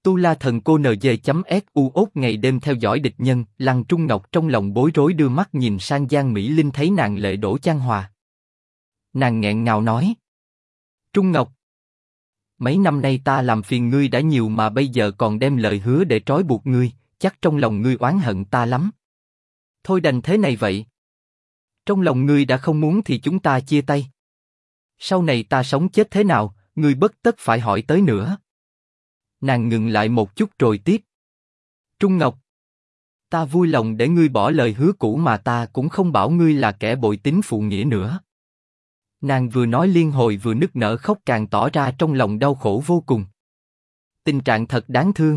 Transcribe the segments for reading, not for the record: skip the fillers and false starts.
Tu La Thần Cô NG.SU ốt ngày đêm theo dõi địch nhân. Lăng Trung Ngọc trong lòng bối rối đưa mắt nhìn sang Giang Mỹ Linh, thấy nàng lệ đổ chan hòa. Nàng nghẹn ngào nói: Trung Ngọc, mấy năm nay ta làm phiền ngươi đã nhiều mà bây giờ còn đem lời hứa để trói buộc ngươi, chắc trong lòng ngươi oán hận ta lắm. Thôi đành thế này vậy. Trong lòng ngươi đã không muốn thì chúng ta chia tay. Sau này ta sống chết thế nào, ngươi bất tất phải hỏi tới nữa. Nàng ngừng lại một chút rồi tiếp: Trung Ngọc, ta vui lòng để ngươi bỏ lời hứa cũ mà ta cũng không bảo ngươi là kẻ bội tín phụ nghĩa nữa. Nàng vừa nói liên hồi vừa nức nở khóc, càng tỏ ra trong lòng đau khổ vô cùng. Tình trạng thật đáng thương.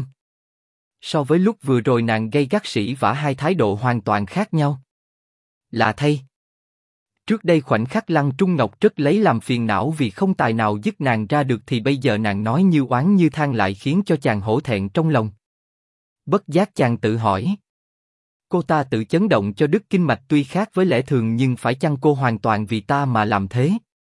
So với lúc vừa rồi nàng gay gắt sỉ vả, hai thái độ hoàn toàn khác nhau. Lạ thay, trước đây khoảnh khắc Lăng Trung Ngọc rất lấy làm phiền não vì không tài nào dứt nàng ra được, thì bây giờ nàng nói như oán như than lại khiến cho chàng hổ thẹn trong lòng. Bất giác chàng tự hỏi, cô ta tự chấn động cho đứt kinh mạch tuy khác với lẽ thường, nhưng phải chăng cô hoàn toàn vì ta mà làm thế?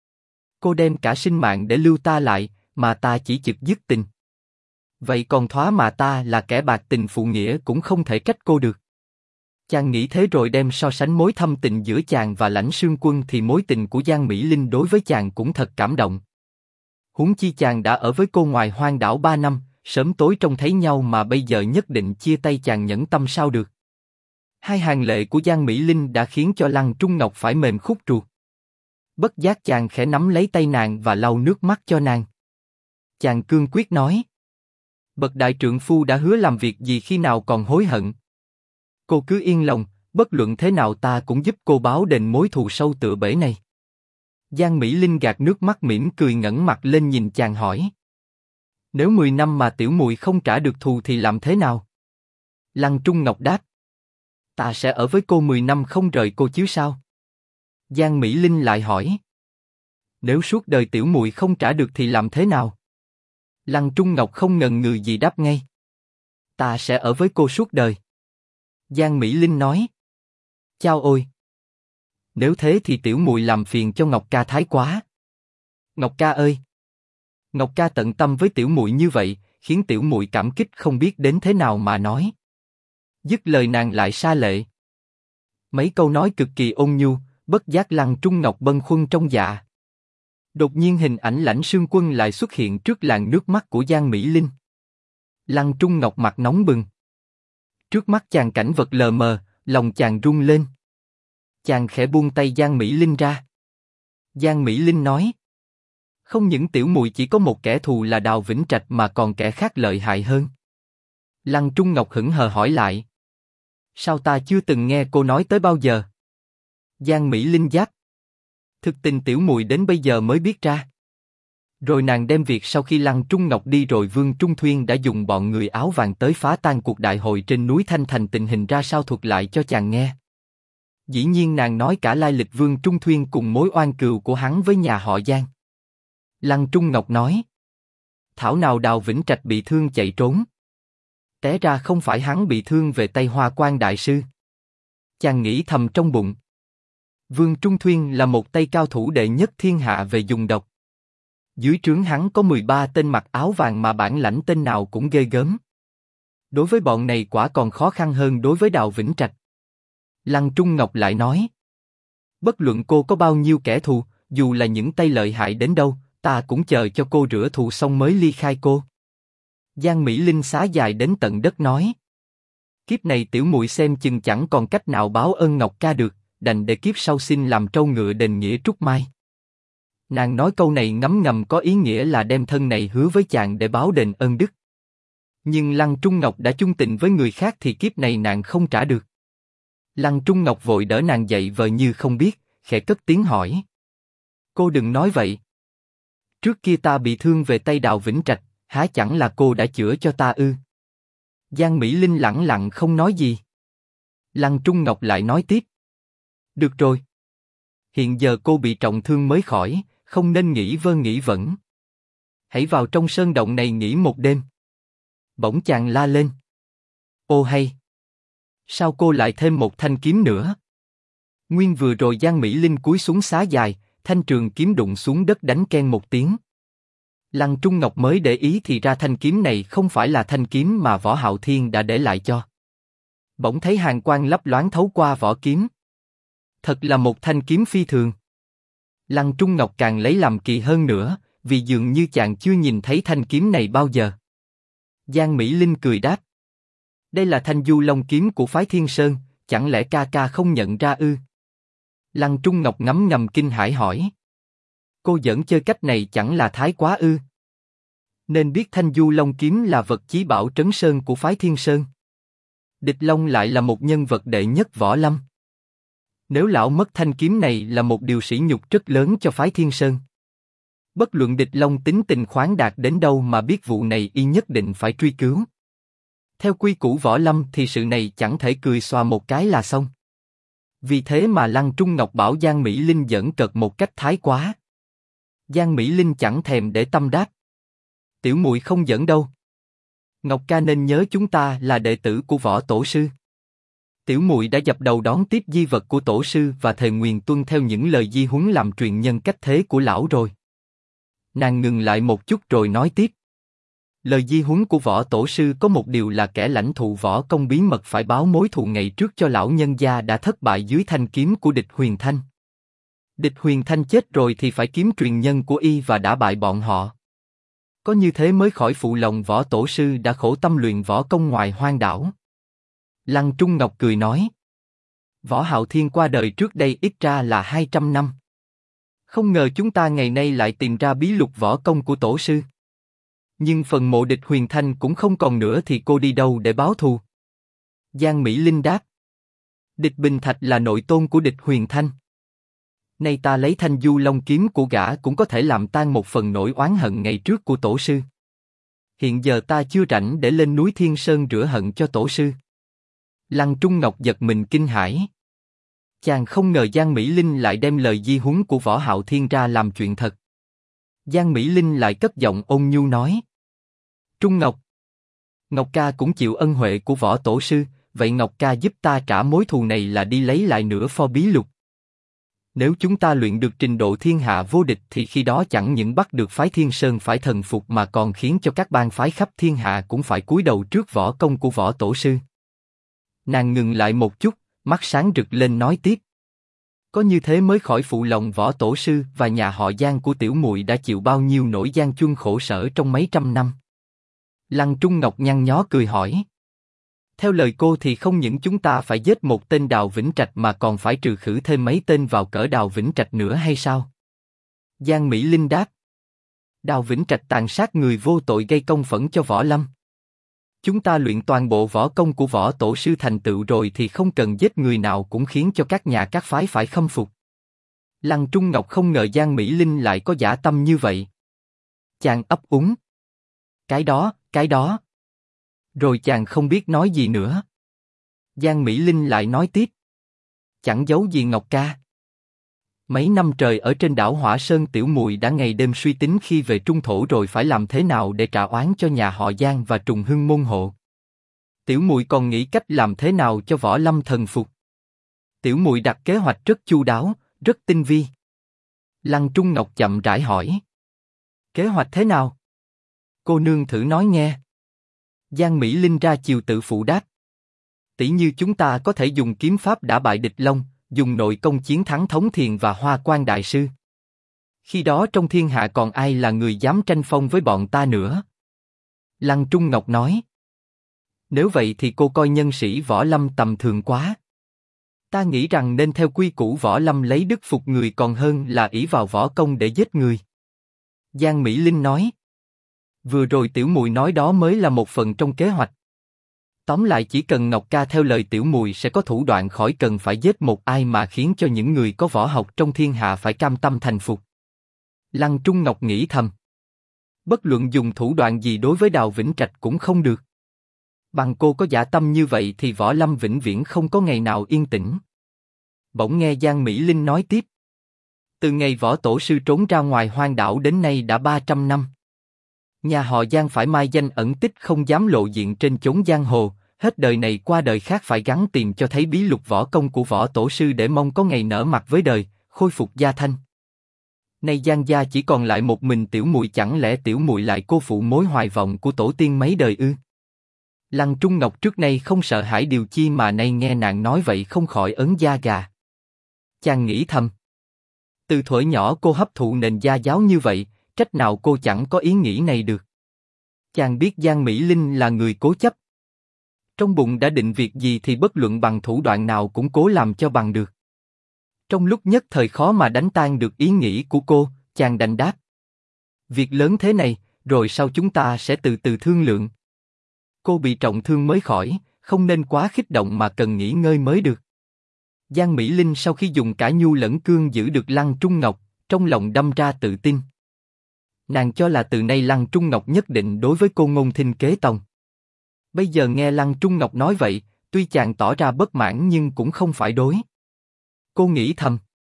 Cô đem cả sinh mạng để lưu ta lại, mà ta chỉ chực dứt tình. Vậy còn thoá mà ta là kẻ bạc tình phụ nghĩa cũng không thể trách cô được. Chàng nghĩ thế rồi đem so sánh mối thâm tình giữa chàng và Lãnh Sương Quân, thì mối tình của Giang Mỹ Linh đối với chàng cũng thật cảm động. Huống chi chàng đã ở với cô ngoài hoang đảo 3 năm, sớm tối trông thấy nhau mà bây giờ nhất định chia tay, chàng nhẫn tâm sao được? Hai hàng lệ của Giang Mỹ Linh đã khiến cho Lăng Trung Ngọc phải mềm khúc ruột. Bất giác chàng khẽ nắm lấy tay nàng và lau nước mắt cho nàng. Chàng cương quyết nói: Bậc đại trượng phu đã hứa làm việc gì khi nào còn hối hận. Cô cứ yên lòng, bất luận thế nào ta cũng giúp cô báo đền mối thù sâu tựa bể này. Giang Mỹ Linh gạt nước mắt mỉm cười ngẩng mặt lên nhìn chàng hỏi: Nếu 10 năm mà tiểu muội không trả được thù thì làm thế nào? Lăng Trung Ngọc đáp: Ta sẽ ở với cô 10 năm không rời cô chứ sao? Giang Mỹ Linh lại hỏi: Nếu suốt đời tiểu muội không trả được thì làm thế nào? Lăng Trung Ngọc không ngần ngừ gì đáp ngay: Ta sẽ ở với cô suốt đời. Giang Mỹ Linh nói: Chao ôi! Nếu thế thì tiểu muội làm phiền cho Ngọc ca thái quá. Ngọc ca ơi! Ngọc ca tận tâm với tiểu muội như vậy, khiến tiểu muội cảm kích không biết đến thế nào mà nói. Dứt lời nàng lại sa lệ. Mấy câu nói cực kỳ ôn nhu, bất giác Lăng Trung Ngọc bâng khuâng trong dạ. Đột nhiên hình ảnh Lãnh Sương Quân lại xuất hiện trước làn nước mắt của Giang Mỹ Linh. Lăng Trung Ngọc mặt nóng bừng. Trước mắt chàng cảnh vật lờ mờ, lòng chàng rung lên. Chàng khẽ buông tay Giang Mỹ Linh ra. Giang Mỹ Linh nói: Không những tiểu muội chỉ có một kẻ thù là Đào Vĩnh Trạch mà còn kẻ khác lợi hại hơn. Lăng Trung Ngọc hững hờ hỏi lại: Sao ta chưa từng nghe cô nói tới bao giờ? Giang Mỹ Linh đáp: Thực tình tiểu muội đến bây giờ mới biết ra. Rồi nàng đem việc sau khi Lăng Trung Ngọc đi rồi Vương Trung Thuyên đã dùng bọn người áo vàng tới phá tan cuộc đại hội trên núi Thanh Thành tình hình ra sao thuật lại cho chàng nghe. Dĩ nhiên nàng nói cả lai lịch Vương Trung Thuyên cùng mối oan cừu của hắn với nhà họ Giang. Lăng Trung Ngọc nói: Thảo nào Đào Vĩnh Trạch bị thương chạy trốn. Té ra không phải hắn bị thương về tay Hoa Quan đại sư. Chàng nghĩ thầm trong bụng. Vương Trung Thuyên là một tay cao thủ đệ nhất thiên hạ về dùng độc. Dưới trướng hắn có 13 tên mặc áo vàng mà bản lãnh tên nào cũng ghê gớm. Đối với bọn này quả còn khó khăn hơn đối với Đào Vĩnh Trạch. Lăng Trung Ngọc lại nói: Bất luận cô có bao nhiêu kẻ thù, dù là những tay lợi hại đến đâu, ta cũng chờ cho cô rửa thù xong mới ly khai cô. Giang Mỹ Linh xá dài đến tận đất nói: Kiếp này tiểu muội xem chừng chẳng còn cách nào báo ơn Ngọc ca được, đành để kiếp sau xin làm trâu ngựa đền nghĩa Trúc Mai. Nàng nói câu này ngấm ngầm có ý nghĩa là đem thân này hứa với chàng để báo đền ơn đức. Nhưng Lăng Trung Ngọc đã chung tình với người khác thì kiếp này nàng không trả được. Lăng Trung Ngọc vội đỡ nàng dậy vờ như không biết, khẽ cất tiếng hỏi: Cô đừng nói vậy. Trước kia ta bị thương về tay Đào Vĩnh Trạch, há chẳng là cô đã chữa cho ta ư? Giang Mỹ Linh lẳng lặng không nói gì. Lăng Trung Ngọc lại nói tiếp: Được rồi. Hiện giờ cô bị trọng thương mới khỏi, không nên nghĩ vơ nghĩ vẩn. Hãy vào trong sơn động này nghỉ một đêm. Bỗng chàng la lên: Ô hay! Sao cô lại thêm một thanh kiếm nữa? Nguyên vừa rồi Giang Mỹ Linh cúi xuống xá dài, thanh trường kiếm đụng xuống đất đánh keng một tiếng. Lăng Trung Ngọc mới để ý thì ra thanh kiếm này không phải là thanh kiếm mà Võ Hạo Thiên đã để lại cho. Bỗng thấy hàn quang lấp loáng thấu qua vỏ kiếm. Thật là một thanh kiếm phi thường. Lăng Trung Ngọc càng lấy làm kỳ hơn nữa, vì dường như chàng chưa nhìn thấy thanh kiếm này bao giờ. Giang Mỹ Linh cười đáp. Đây là thanh Du Long kiếm của phái Thiên Sơn, chẳng lẽ ca ca không nhận ra ư? Lăng Trung Ngọc ngấm ngầm kinh hãi hỏi. Cô giỡn chơi cách này chẳng là thái quá ư? Nên biết thanh Du Long kiếm là vật chí bảo trấn sơn của phái Thiên Sơn. Địch Long lại là một nhân vật đệ nhất võ lâm. Nếu lão mất thanh kiếm này là một điều sỉ nhục rất lớn cho phái Thiên Sơn. Bất luận Địch Long tính tình khoáng đạt đến đâu mà biết vụ này y nhất định phải truy cứu. Theo quy củ võ lâm thì sự này chẳng thể cười xòa một cái là xong. Vì thế mà Lăng Trung Ngọc bảo Giang Mỹ Linh giỡn cợt một cách thái quá. Giang Mỹ Linh chẳng thèm để tâm đáp. Tiểu muội không giỡn đâu. Ngọc ca nên nhớ chúng ta là đệ tử của Võ Tổ sư. Tiểu muội đã dập đầu đón tiếp di vật của Tổ sư và thề nguyền tuân theo những lời di huấn làm truyền nhân cách thế của lão rồi. Nàng ngừng lại một chút rồi nói tiếp. Lời di huấn của Võ Tổ sư có một điều là kẻ lãnh thụ võ công bí mật phải báo mối thù ngày trước cho lão nhân gia đã thất bại dưới thanh kiếm của Địch Huyền Thanh. Địch Huyền Thanh chết rồi thì phải kiếm truyền nhân của y và đả bại bọn họ. Có như thế mới khỏi phụ lòng Võ Tổ sư đã khổ tâm luyện võ công ngoài hoang đảo. Lăng Trung Ngọc cười nói. Võ Hạo Thiên qua đời trước đây ít ra là 200 năm. Không ngờ chúng ta ngày nay lại tìm ra bí lục võ công của Tổ sư. Nhưng phần mộ Địch Huyền Thanh cũng không còn nữa thì cô đi đâu để báo thù? Giang Mỹ Linh đáp. Địch Bình Thạch là nội tôn của Địch Huyền Thanh. Nay ta lấy thanh Du Long kiếm của gã cũng có thể làm tan một phần nỗi oán hận ngày trước của Tổ sư. Hiện giờ ta chưa rảnh để lên núi Thiên Sơn rửa hận cho Tổ sư. Lăng Trung Ngọc giật mình kinh hãi. Chàng không ngờ Giang Mỹ Linh lại đem lời di huấn của Võ Hạo Thiên ra làm chuyện thật. Giang Mỹ Linh lại cất giọng ôn nhu nói. Trung Ngọc. Ngọc ca cũng chịu ân huệ của Võ Tổ sư, vậy Ngọc ca giúp ta trả mối thù này là đi lấy lại nửa pho bí lục. Nếu chúng ta luyện được trình độ thiên hạ vô địch thì khi đó chẳng những bắt được phái Thiên Sơn phải thần phục mà còn khiến cho các bang phái khắp thiên hạ cũng phải cúi đầu trước võ công của Võ Tổ sư. Nàng ngừng lại một chút, mắt sáng rực lên nói tiếp. Có như thế mới khỏi phụ lòng Võ Tổ sư và nhà họ Giang của tiểu muội đã chịu bao nhiêu nỗi gian truân khổ sở trong mấy trăm năm. Lăng Trung Ngọc nhăn nhó cười hỏi. Theo lời cô thì không những chúng ta phải giết một tên Đào Vĩnh Trạch mà còn phải trừ khử thêm mấy tên vào cỡ Đào Vĩnh Trạch nữa hay sao? Giang Mỹ Linh đáp. Đào Vĩnh Trạch tàn sát người vô tội gây công phẫn cho võ lâm. Chúng ta luyện toàn bộ võ công của Võ Tổ sư thành tựu rồi thì không cần giết người nào cũng khiến cho các nhà các phái phải khâm phục. Lăng Trung Ngọc không ngờ Giang Mỹ Linh lại có dã tâm như vậy. Chàng ấp úng. Cái đó. Rồi chàng không biết nói gì nữa. Giang Mỹ Linh lại nói tiếp. Chẳng giấu gì Ngọc ca. Mấy năm trời ở trên đảo Hỏa Sơn tiểu muội đã ngày đêm suy tính khi về trung thổ rồi phải làm thế nào để trả oán cho nhà họ Giang và Trùng Hưng môn hộ. Tiểu muội còn nghĩ cách làm thế nào cho võ lâm thần phục. Tiểu muội đặt kế hoạch rất chu đáo, rất tinh vi. Lăng Trung Ngọc chậm rãi hỏi. Kế hoạch thế nào? Cô nương thử nói nghe. Giang Mỹ Linh ra chiều tự phụ đáp. Tỷ như chúng ta có thể dùng kiếm pháp đả bại địch Long, dùng nội công chiến thắng Thống Thiền và Hoa Quan đại sư. Khi đó trong thiên hạ còn ai là người dám tranh phong với bọn ta nữa? Lăng Trung Ngọc nói. Nếu vậy thì cô coi nhân sĩ võ lâm tầm thường quá. Ta nghĩ rằng nên theo quy củ võ lâm lấy đức phục người còn hơn là ỷ vào võ công để giết người. Giang Mỹ Linh nói. Vừa rồi tiểu muội nói đó mới là một phần trong kế hoạch. Tóm lại chỉ cần Ngọc ca theo lời tiểu muội sẽ có thủ đoạn khỏi cần phải giết một ai mà khiến cho những người có võ học trong thiên hạ phải cam tâm thành phục. Lăng Trung Ngọc nghĩ thầm. Bất luận dùng thủ đoạn gì đối với Đào Vĩnh Trạch cũng không được. Bằng cô có dã tâm như vậy thì võ lâm vĩnh viễn không có ngày nào yên tĩnh. Bỗng nghe Giang Mỹ Linh nói tiếp. Từ ngày Võ Tổ sư trốn ra ngoài hoang đảo đến nay đã 300 năm. Nhà họ Giang phải mai danh ẩn tích không dám lộ diện trên chốn giang hồ, hết đời này qua đời khác phải gắng tìm cho thấy bí lục võ công của Võ Tổ sư để mong có ngày nở mặt với đời, khôi phục gia thanh. Nay Giang gia chỉ còn lại một mình tiểu muội, chẳng lẽ tiểu muội lại cô phụ mối hoài vọng của tổ tiên mấy đời ư? Lăng Trung Ngọc trước nay không sợ hãi điều chi mà nay nghe nàng nói vậy không khỏi ớn da gà. Chàng nghĩ thầm. Từ thuở nhỏ cô hấp thụ nền gia giáo như vậy, trách nào cô chẳng có ý nghĩ này được. Chàng biết Giang Mỹ Linh là người cố chấp. Trong bụng đã định việc gì thì bất luận bằng thủ đoạn nào cũng cố làm cho bằng được. Trong lúc nhất thời khó mà đánh tan được ý nghĩ của cô, chàng đành đáp. Việc lớn thế này, rồi sau chúng ta sẽ từ từ thương lượng. Cô bị trọng thương mới khỏi, không nên quá kích động mà cần nghỉ ngơi mới được. Giang Mỹ Linh sau khi dùng cả nhu lẫn cương giữ được Lăng Trung Ngọc, trong lòng đâm ra tự tin. Nàng cho là từ nay Lăng Trung Ngọc nhất định đối với cô ngôn thinh kế tòng. Bây giờ nghe Lăng Trung Ngọc nói vậy, tuy chàng tỏ ra bất mãn nhưng cũng không phải đối. Cô nghĩ thầm.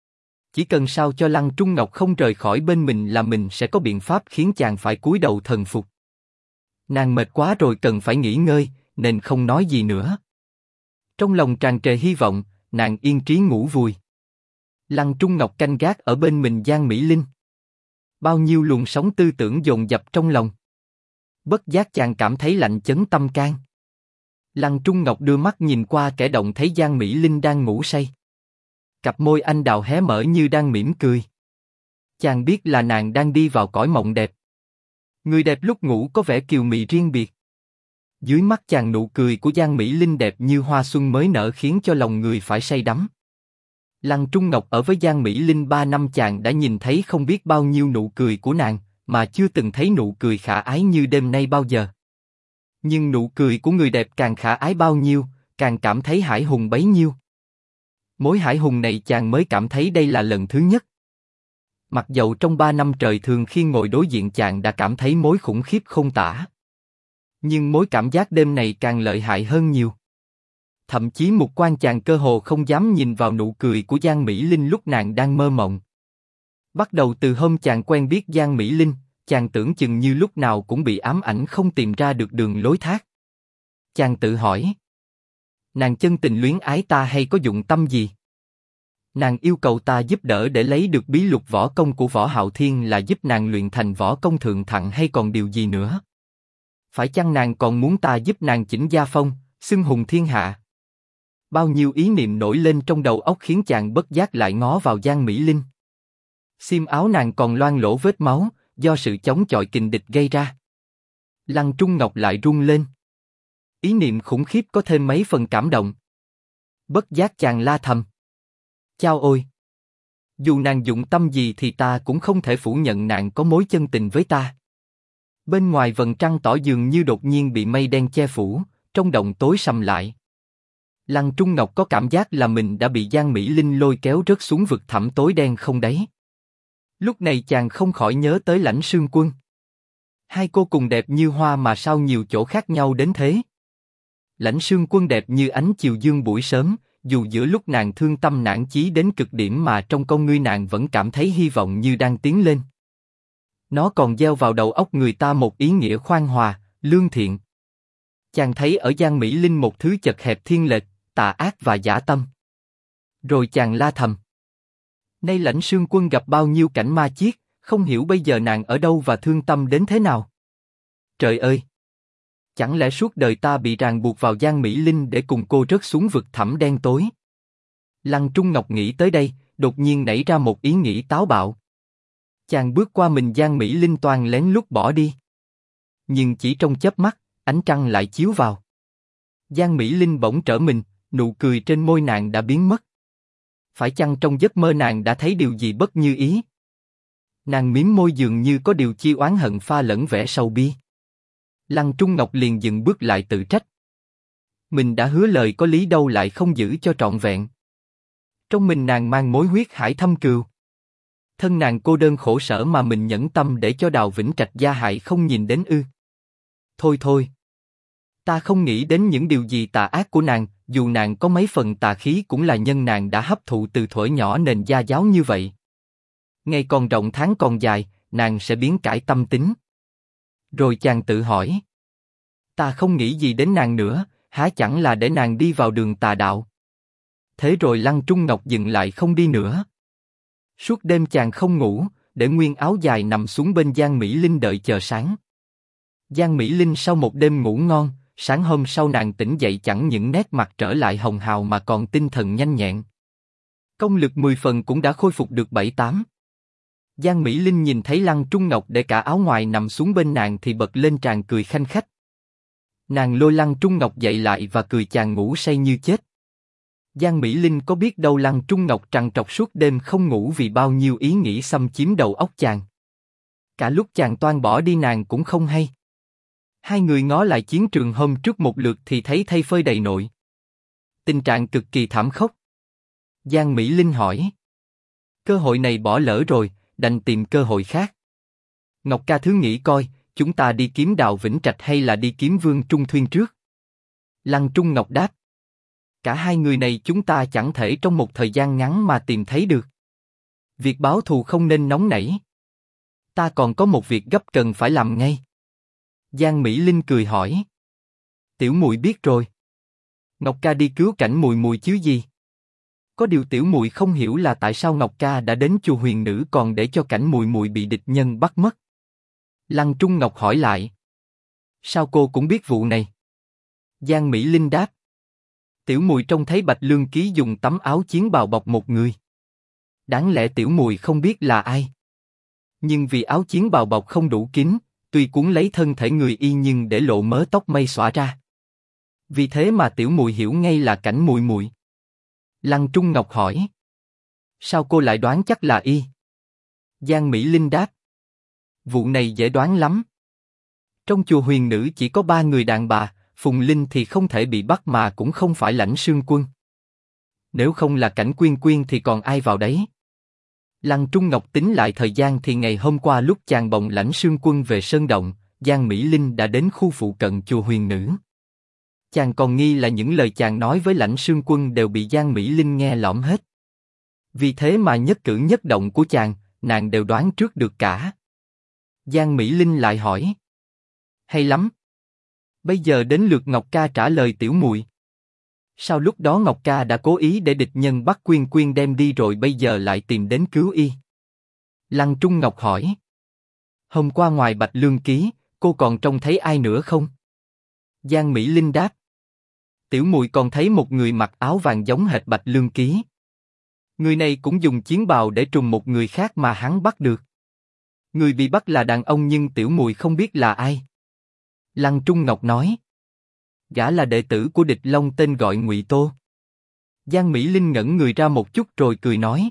Chỉ cần sao cho Lăng Trung Ngọc không rời khỏi bên mình là mình sẽ có biện pháp khiến chàng phải cúi đầu thần phục. Nàng mệt quá rồi cần phải nghỉ ngơi, nên không nói gì nữa. Trong lòng tràn trề hy vọng, nàng yên trí ngủ vùi. Lăng Trung Ngọc canh gác ở bên mình Giang Mỹ Linh. Bao nhiêu luồng sóng tư tưởng dồn dập trong lòng. Bất giác chàng cảm thấy lạnh chấn tâm can. Lăng Trung Ngọc đưa mắt nhìn qua kẻ động thấy Giang Mỹ Linh đang ngủ say. Cặp môi anh đào hé mở như đang mỉm cười. Chàng biết là nàng đang đi vào cõi mộng đẹp. Người đẹp lúc ngủ có vẻ kiều mị riêng biệt. Dưới mắt chàng nụ cười của Giang Mỹ Linh đẹp như hoa xuân mới nở khiến cho lòng người phải say đắm. Lăng Trung Ngọc ở với Giang Mỹ Linh 3 năm chàng đã nhìn thấy không biết bao nhiêu nụ cười của nàng, mà chưa từng thấy nụ cười khả ái như đêm nay bao giờ. Nhưng nụ cười của người đẹp càng khả ái bao nhiêu, càng cảm thấy hãi hùng bấy nhiêu. Mối hãi hùng này chàng mới cảm thấy đây là lần thứ nhất. Mặc dầu trong 3 năm trời thường khi ngồi đối diện chàng đã cảm thấy mối khủng khiếp không tả. Nhưng mối cảm giác đêm này càng lợi hại hơn nhiều. Thậm chí mục quan chàng cơ hồ không dám nhìn vào nụ cười của Giang Mỹ Linh lúc nàng đang mơ mộng. Bắt đầu từ hôm chàng quen biết Giang Mỹ Linh, chàng tưởng chừng như lúc nào cũng bị ám ảnh không tìm ra được đường lối thoát. Chàng tự hỏi, nàng chân tình luyến ái ta hay có dụng tâm gì? Nàng yêu cầu ta giúp đỡ để lấy được bí lục võ công của Võ Hạo Thiên là giúp nàng luyện thành võ công thượng thặng hay còn điều gì nữa? Phải chăng nàng còn muốn ta giúp nàng chỉnh gia phong, xưng hùng thiên hạ? Bao nhiêu ý niệm nổi lên trong đầu óc khiến chàng bất giác lại ngó vào Giang Mỹ Linh. Xiêm áo nàng còn loang lỗ vết máu, do sự chống chọi kình địch gây ra. Lăng Trung Ngọc lại run lên. Ý niệm khủng khiếp có thêm mấy phần cảm động. Bất giác chàng la thầm. Chao ôi! Dù nàng dụng tâm gì thì ta cũng không thể phủ nhận nàng có mối chân tình với ta. Bên ngoài vầng trăng tỏ dường như đột nhiên bị mây đen che phủ, trong động tối sầm lại. Lăng Trung Ngọc có cảm giác là mình đã bị Giang Mỹ Linh lôi kéo rớt xuống vực thẳm tối đen không đáy. Lúc này chàng không khỏi nhớ tới Lãnh Sương Quân. Hai cô cùng đẹp như hoa mà sao nhiều chỗ khác nhau đến thế? Lãnh Sương Quân đẹp như ánh chiều dương buổi sớm, dù giữa lúc nàng thương tâm nản chí đến cực điểm mà trong con ngươi nàng vẫn cảm thấy hy vọng như đang tiến lên. Nó còn gieo vào đầu óc người ta một ý nghĩa khoan hòa, lương thiện. Chàng thấy ở Giang Mỹ Linh một thứ chật hẹp thiên lệch, tà ác và dã tâm. Rồi chàng la thầm. Nay Lãnh Sương Quân gặp bao nhiêu cảnh ma chiết, không hiểu bây giờ nàng ở đâu và thương tâm đến thế nào. Trời ơi! Chẳng lẽ suốt đời ta bị ràng buộc vào Giang Mỹ Linh để cùng cô rớt xuống vực thẳm đen tối? Lăng Trung Ngọc nghĩ tới đây, đột nhiên nảy ra một ý nghĩ táo bạo. Chàng bước qua mình Giang Mỹ Linh toàn lén lút bỏ đi. Nhưng chỉ trong chớp mắt, ánh trăng lại chiếu vào. Giang Mỹ Linh bỗng trở mình, nụ cười trên môi nàng đã biến mất. Phải chăng trong giấc mơ nàng đã thấy điều gì bất như ý? Nàng mím môi dường như có điều chi oán hận pha lẫn vẻ sầu bi. Lăng Trung Ngọc liền dừng bước lại tự trách. Mình đã hứa lời có lý đâu lại không giữ cho trọn vẹn. Trong mình nàng mang mối huyết hải thâm cừu. Thân nàng cô đơn khổ sở mà mình nhẫn tâm để cho Đào Vĩnh Trạch gia hại không nhìn đến ư? Thôi thôi. Ta không nghĩ đến những điều gì tà ác của nàng, dù nàng có mấy phần tà khí cũng là nhân nàng đã hấp thụ từ thuở nhỏ nền gia giáo như vậy. Ngày còn rộng tháng còn dài, nàng sẽ biến cải tâm tính. Rồi chàng tự hỏi. Ta không nghĩ gì đến nàng nữa, há chẳng là để nàng đi vào đường tà đạo. Thế rồi Lăng Trung Ngọc dừng lại không đi nữa. Suốt đêm chàng không ngủ, để nguyên áo dài nằm xuống bên Giang Mỹ Linh đợi chờ sáng. Giang Mỹ Linh sau một đêm ngủ ngon, sáng hôm sau nàng tỉnh dậy chẳng những nét mặt trở lại hồng hào mà còn tinh thần nhanh nhẹn. Công lực 10 phần cũng đã khôi phục được 7-8. Giang Mỹ Linh nhìn thấy Lăng Trung Ngọc để cả áo ngoài nằm xuống bên nàng thì bật lên tràn cười khanh khách. Nàng lôi Lăng Trung Ngọc dậy lại và cười chàng ngủ say như chết. Giang Mỹ Linh có biết đâu Lăng Trung Ngọc trằn trọc suốt đêm không ngủ vì bao nhiêu ý nghĩ xâm chiếm đầu óc chàng. Cả lúc chàng toan bỏ đi nàng cũng không hay. Hai người ngó lại chiến trường hôm trước một lượt thì thấy thây phơi đầy nội. Tình trạng cực kỳ thảm khốc. Giang Mỹ Linh hỏi. Cơ hội này bỏ lỡ rồi, đành tìm cơ hội khác. Ngọc ca thứ nghĩ coi, chúng ta đi kiếm Đào Vĩnh Trạch hay là đi kiếm Vương Trung Thuyên trước? Lăng Trung Ngọc đáp. Cả hai người này chúng ta chẳng thể trong một thời gian ngắn mà tìm thấy được. Việc báo thù không nên nóng nảy. Ta còn có một việc gấp cần phải làm ngay. Giang Mỹ Linh cười hỏi. Tiểu muội biết rồi. Ngọc ca đi cứu Cảnh Mùi Mùi chứ gì? Có điều tiểu muội không hiểu là tại sao Ngọc ca đã đến chùa Huyền Nữ còn để cho Cảnh Mùi Mùi bị địch nhân bắt mất. Lăng Trung Ngọc hỏi lại. Sao cô cũng biết vụ này? Giang Mỹ Linh đáp. Tiểu muội trông thấy Bạch Lương Ký dùng tấm áo chiến bào bọc một người. Đáng lẽ tiểu muội không biết là ai. Nhưng vì áo chiến bào bọc không đủ kín, tuy cuốn lấy thân thể người y nhưng để lộ mớ tóc mây xõa ra. Vì thế mà tiểu muội hiểu ngay là Cảnh Mùi Mùi. Lăng Trung Ngọc hỏi. Sao cô lại đoán chắc là y? Giang Mỹ Linh đáp. Vụ này dễ đoán lắm. Trong chùa Huyền Nữ chỉ có 3 người đàn bà, Phùng Linh thì không thể bị bắt mà cũng không phải Lãnh Sương Quân. Nếu không là Cảnh Quyên Quyên thì còn ai vào đấy? Lăng Trung Ngọc tính lại thời gian thì ngày hôm qua lúc chàng bồng Lãnh Sương Quân về Sơn Động, Giang Mỹ Linh đã đến khu phụ cận chùa Huyền Nữ. Chàng còn nghi là những lời chàng nói với Lãnh Sương Quân đều bị Giang Mỹ Linh nghe lỏm hết. Vì thế mà nhất cử nhất động của chàng, nàng đều đoán trước được cả. Giang Mỹ Linh lại hỏi. Hay lắm. Bây giờ đến lượt Ngọc ca trả lời tiểu muội. Sao lúc đó Ngọc ca đã cố ý để địch nhân bắt Quyên Quyên đem đi rồi bây giờ lại tìm đến cứu y? Lăng Trung Ngọc hỏi. Hôm qua ngoài Bạch Lương Ký, cô còn trông thấy ai nữa không? Giang Mỹ Linh đáp. Tiểu muội còn thấy một người mặc áo vàng giống hệt Bạch Lương Ký. Người này cũng dùng chiến bào để trùng một người khác mà hắn bắt được. Người bị bắt là đàn ông nhưng tiểu muội không biết là ai. Lăng Trung Ngọc nói. Gã là đệ tử của địch Long tên gọi Ngụy Tô. Giang Mỹ Linh ngẩn người ra một chút rồi cười nói.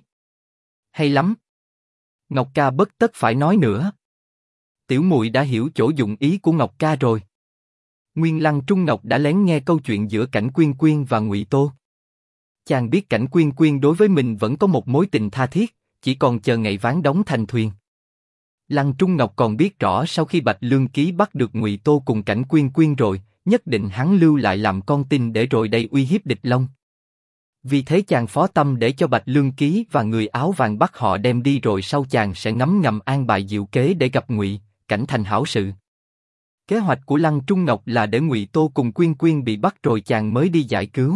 Hay lắm. Ngọc ca bất tất phải nói nữa. Tiểu muội đã hiểu chỗ dụng ý của Ngọc ca rồi. Nguyên Lăng Trung Ngọc đã lén nghe câu chuyện giữa Cảnh Quyên Quyên và Ngụy Tô. Chàng biết Cảnh Quyên Quyên đối với mình vẫn có một mối tình tha thiết, chỉ còn chờ ngày ván đóng thành thuyền. Lăng Trung Ngọc còn biết rõ sau khi Bạch Lương Ký bắt được Ngụy Tô cùng Cảnh Quyên Quyên rồi, nhất định hắn lưu lại làm con tin để rồi đây uy hiếp địch Long. Vì thế chàng phó tâm để cho Bạch Lương Ký và người áo vàng bắt họ đem đi rồi sau chàng sẽ ngấm ngầm an bài diệu kế để gặp Ngụy, Cảnh thành hảo sự. Kế hoạch của Lăng Trung Ngọc là để Ngụy Tô cùng Quyên Quyên bị bắt rồi chàng mới đi giải cứu.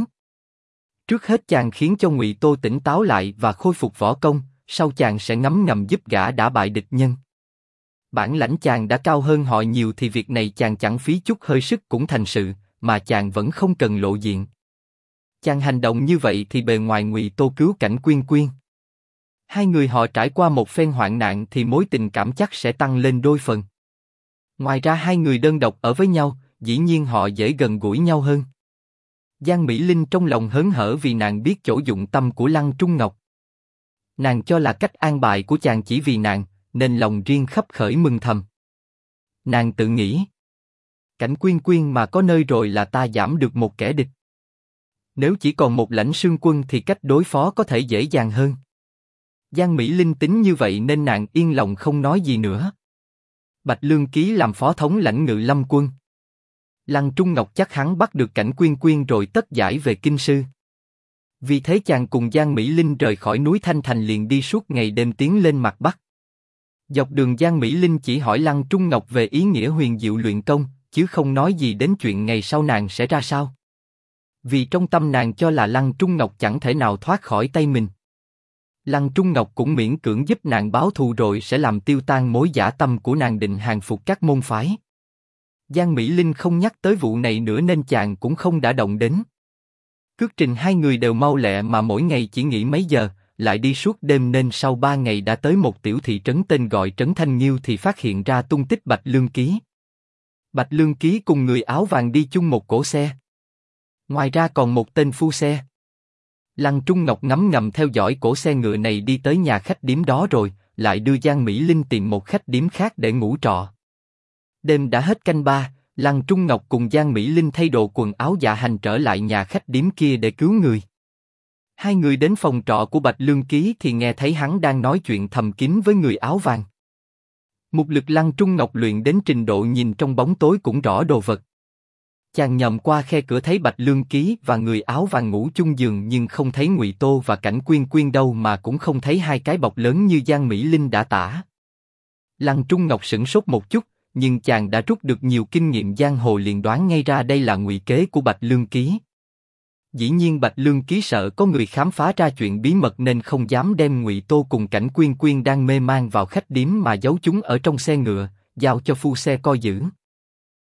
Trước hết chàng khiến cho Ngụy Tô tỉnh táo lại và khôi phục võ công, sau chàng sẽ ngấm ngầm giúp gã đả bại địch nhân. Bản lãnh chàng đã cao hơn họ nhiều thì việc này chàng chẳng phí chút hơi sức cũng thành sự, mà chàng vẫn không cần lộ diện. Chàng hành động như vậy thì bề ngoài Ngụy Tô cứu Cảnh Quyên Quyên. Hai người họ trải qua một phen hoạn nạn thì mối tình cảm chắc sẽ tăng lên đôi phần. Ngoài ra hai người đơn độc ở với nhau, dĩ nhiên họ dễ gần gũi nhau hơn. Giang Mỹ Linh trong lòng hớn hở vì nàng biết chỗ dụng tâm của Lăng Trung Ngọc. Nàng cho là cách an bài của chàng chỉ vì nàng, nên lòng riêng khấp khởi mừng thầm. Nàng tự nghĩ, Cảnh Quyên Quyên mà có nơi rồi là ta giảm được một kẻ địch. Nếu chỉ còn một Lãnh Sương Quân thì cách đối phó có thể dễ dàng hơn. Giang Mỹ Linh tính như vậy nên nàng yên lòng không nói gì nữa. Bạch Lương Ký làm phó thống lãnh Ngự Lâm Quân. Lăng Trung Ngọc chắc hắn bắt được Cảnh Quyên Quyên rồi tất giải về kinh sư. Vì thế chàng cùng Giang Mỹ Linh rời khỏi núi Thanh Thành liền đi suốt ngày đêm tiến lên mặt Bắc. Dọc đường Giang Mỹ Linh chỉ hỏi Lăng Trung Ngọc về ý nghĩa huyền diệu luyện công, chứ không nói gì đến chuyện ngày sau nàng sẽ ra sao. Vì trong tâm nàng cho là Lăng Trung Ngọc chẳng thể nào thoát khỏi tay mình. Lăng Trung Ngọc cũng miễn cưỡng giúp nàng báo thù rồi sẽ làm tiêu tan mối dã tâm của nàng định hàng phục các môn phái. Giang Mỹ Linh không nhắc tới vụ này nữa nên chàng cũng không đã động đến. Cước trình hai người đều mau lẹ mà mỗi ngày chỉ nghỉ mấy giờ, lại đi suốt đêm nên sau 3 ngày đã tới một tiểu thị trấn tên gọi Trấn Thanh Nhiêu thì phát hiện ra tung tích Bạch Lương Ký. Bạch Lương Ký cùng người áo vàng đi chung một cỗ xe. Ngoài ra còn một tên phu xe. Lăng Trung Ngọc ngấm ngầm theo dõi cỗ xe ngựa này đi tới nhà khách điếm đó rồi, lại đưa Giang Mỹ Linh tìm một khách điếm khác để ngủ trọ. Đêm đã hết canh 3, Lăng Trung Ngọc cùng Giang Mỹ Linh thay đồ quần áo dạ hành trở lại nhà khách điếm kia để cứu người. Hai người đến phòng trọ của Bạch Lương Ký thì nghe thấy hắn đang nói chuyện thầm kín với người áo vàng. Mục lực Lăng Trung Ngọc luyện đến trình độ nhìn trong bóng tối cũng rõ đồ vật. Chàng nhòm qua khe cửa thấy Bạch Lương Ký và người áo vàng ngủ chung giường nhưng không thấy Ngụy Tô và Cảnh Quyên Quyên đâu mà cũng không thấy hai cái bọc lớn như Giang Mỹ Linh đã tả. Lăng Trung Ngọc sửng sốt một chút, nhưng chàng đã rút được nhiều kinh nghiệm giang hồ liền đoán ngay ra đây là ngụy kế của Bạch Lương Ký. Dĩ nhiên Bạch Lương Ký sợ có người khám phá ra chuyện bí mật nên không dám đem Ngụy Tô cùng Cảnh Quyên Quyên đang mê man vào khách điếm mà giấu chúng ở trong xe ngựa, giao cho phu xe coi giữ.